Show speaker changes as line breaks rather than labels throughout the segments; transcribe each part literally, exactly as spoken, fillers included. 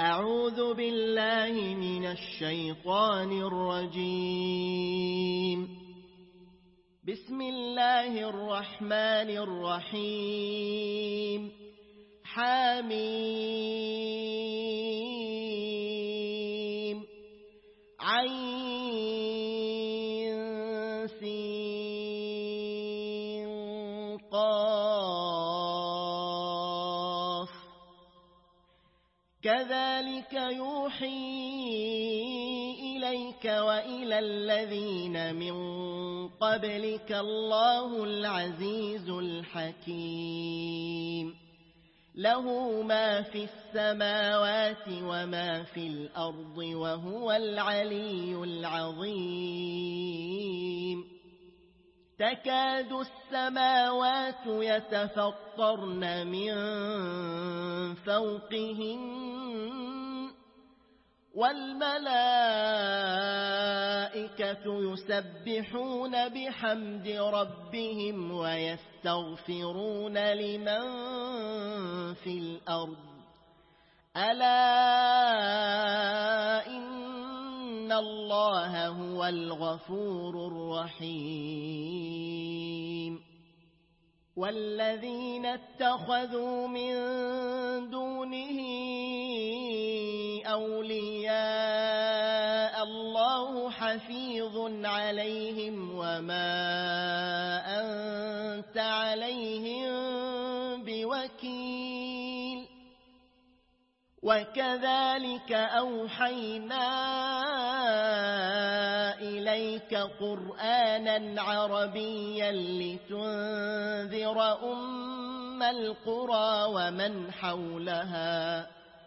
أعوذ بالله من الشيطان الرجيم. بسم الله الرحمن الرحيم. حميم عين سين قاف كذلك يوحي إليك وإلى الذين من قبلك الله العزيز الحكيم. له ما في السماوات وما في الأرض وهو العلي العظيم. تكاد السماوات يتفطرن من فوقهن والملائكة يسبحون بحمد ربهم ويستغفرون لمن في الأرض ألا إن الله هو الغفور الرحيم. والذين اتخذوا من دونه أولياء الله حفيظ عليهم وما أنت عليهم بوكيل. وكذلك أوحينا إليك قرآنا عربيا لتنذر أم القرى ومن حولها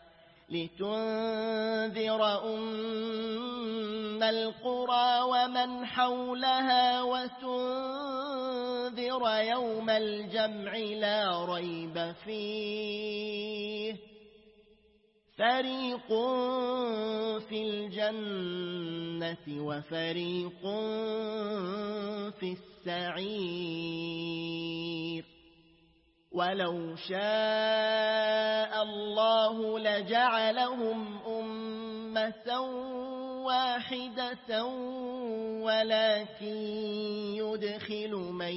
لتنذر أم القرى ومن حولها وتنذر يوم الجمع لا ريب فيه فريق في الجنة وفريق في السعير. ولو شاء الله لجعلهم أمة واحدة ولكن يدخل من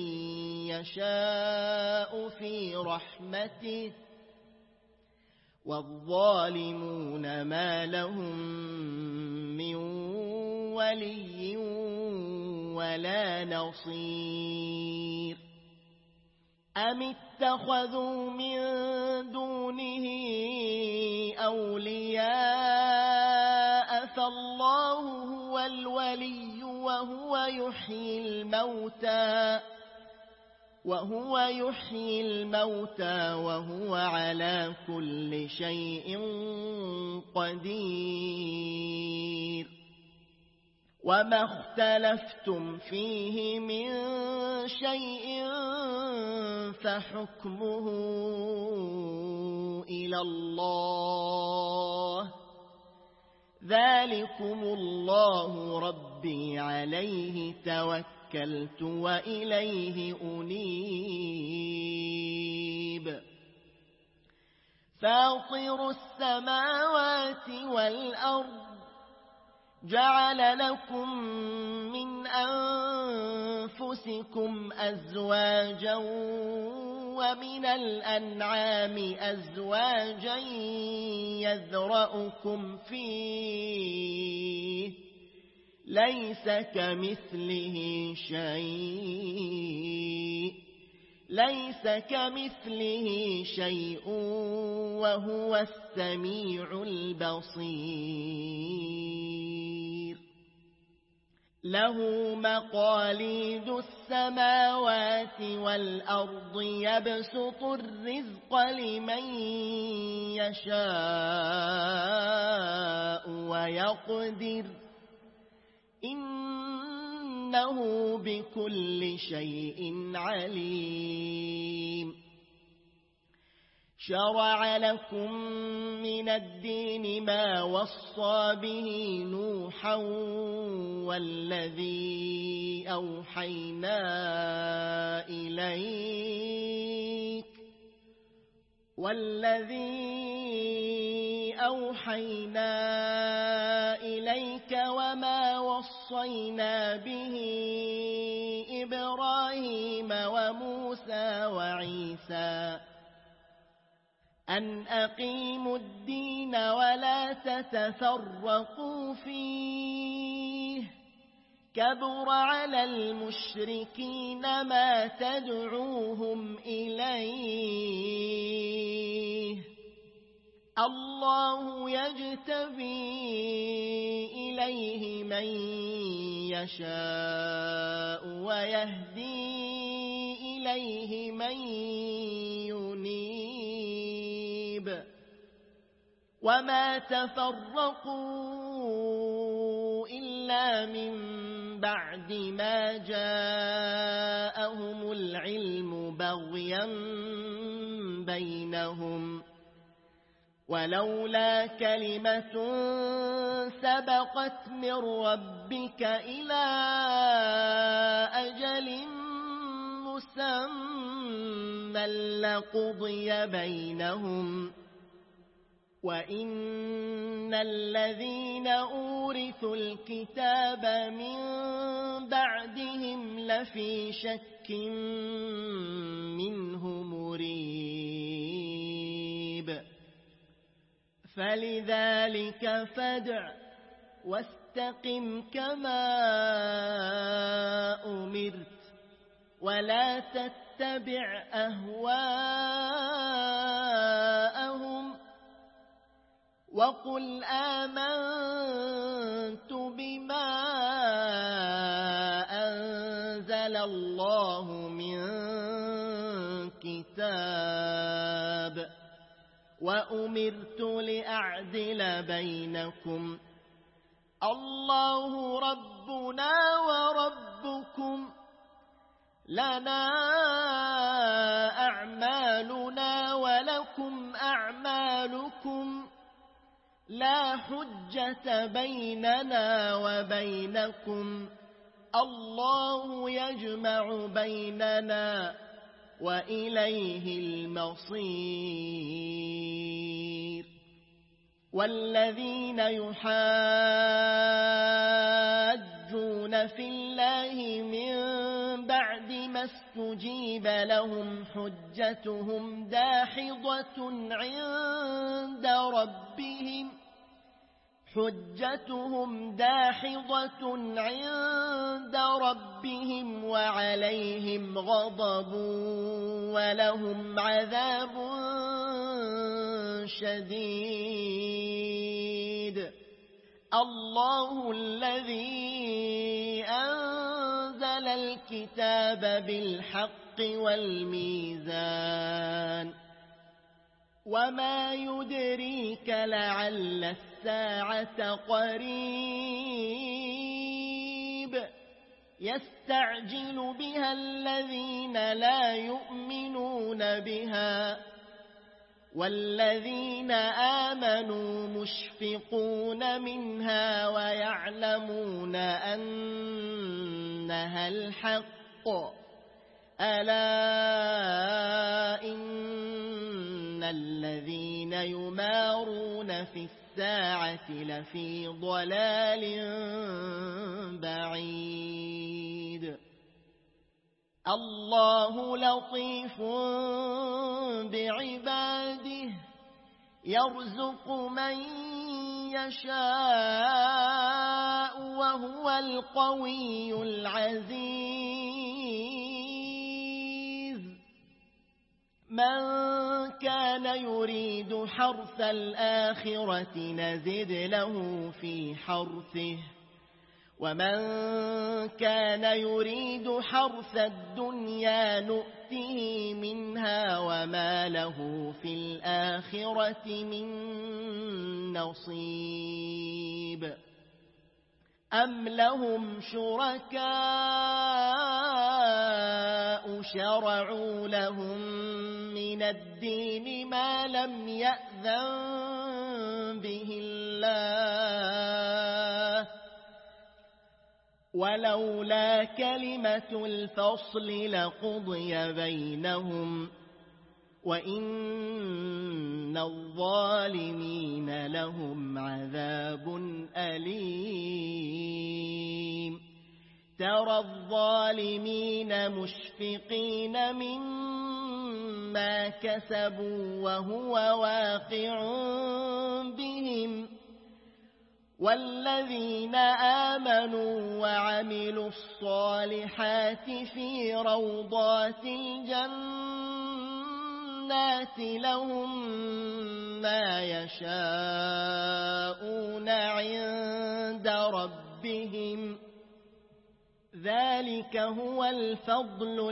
يشاء في رحمته والظالمون ما لهم من ولي ولا نصير. أم اتخذوا من دونه أولياء فالله هو الولي وهو يحيي الموتى وهو يحيي الموتى وهو على كل شيء قدير. وما اختلفتم فيه من شيء فحكمه إلى الله ذلكم الله ربي عليه توكلت وإليه أنيب. فاطر السماوات والأرض جعل لكم من أنفسكم أزواجا ومن الأنعام أزواجا يذرأكم فيه ليس كمثله شيء ليس كمثله شيء وهو السميع البصير. له مقاليد السماوات والأرض يبسط الرزق لمن يشاء ويقدر إنه بكل شيء عليم. شرع لكم من الدين ما وصى به نوحا والذي أوحينا إليك والذي أوحينا إليك وما وصينا به إبراهيم وموسى وعيسى أن أقيموا الدين ولا تتفرقوا فيه كبر على المشركين ما تدعوهم إليه الله يجتبي إليه من يشاء ويهدي إليه من ينيب وما تفرقوا إلا من بعد ما جاءهم العلم بغيا بينهم ولولا كلمة سبقت من ربك إلى أجل مسمى لقضي بينهم وإن الذين أورثوا الكتاب من بعدهم لفي شك منه مريب فلذلك فادع واستقم كما أمرت ولا تتبع أهواءهم وقل آمنت بما أنزل الله من كتاب وأمرت لأعدل بينكم الله ربنا وربكم لنا أعمالنا ولكم أعمالكم لا حجة بيننا وبينكم الله يجمع بيننا وإليه المصير والذين يحاجون في الله من بعد ما استجيب لهم حجتهم داحضة عند ربهم حجتهم داحضة عند ربهم وعليهم غضب ولهم عذاب شديد الله الذي أنزل الكتاب بالحق والميزان وما يدريك لعل الساعة قريب يستعجل بها الذين لا يؤمنون بها والذين آمنوا مشفقون منها ويعلمون أنها الحق ألا إن الذين يمارون في الساعة لفي ضلال بعيد الله لطيف بعباده يرزق من يشاء وهو القوي العزيز من كان يريد حرث الآخرة نزد له في حرثه ومن كان يريد حرث الدنيا نؤته منها وما له في الآخرة من نصيب أم لهم شركاء شرعوا لهم من الدين ما لم يأذن به الله ولولا كلمة الفصل لقضي بينهم وإن الظالمين لهم عذاب أليم ترى الظالمين مشفقين مما كسبوا وهو واقع بهم والذين آمنوا وعملوا الصالحات في روضات الجنات لهم ما يشاءون عند ربهم ذلك هو الفضل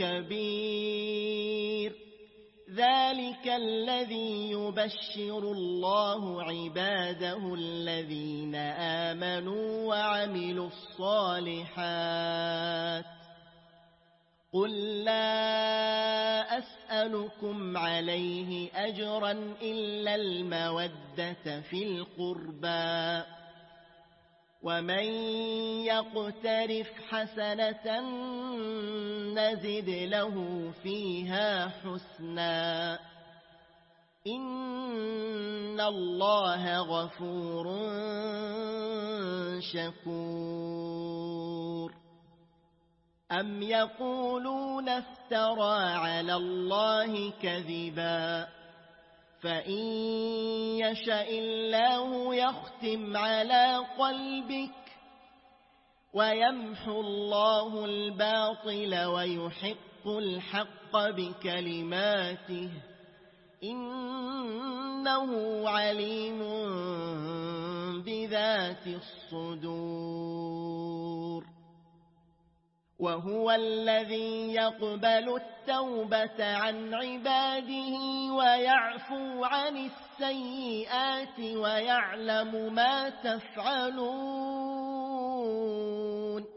الكبير ذلك الذي يبشر الله عباده الذين آمنوا وعملوا الصالحات قل لا أسألكم عليه أجرا إلا المودة في القربى ومن يقترف حسنة نزد له فيها حسنا إن الله غفور شكور أم يقولون افترى على الله كذبا فإن يشاء الله يختم على قلبك ويمحو الله الباطل ويحق الحق بكلماته إنه عليم بذات الصدور وهو الذي يقبل التوبة عن عباده ويعفو عن السيئات ويعلم ما تفعلون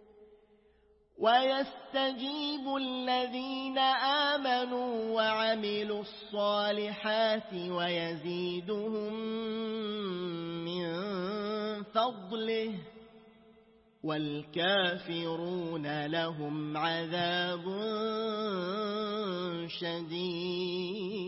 ويستجيب الذين آمنوا وعملوا الصالحات ويزيدهم من فضله والكافرون لهم عذاب شديد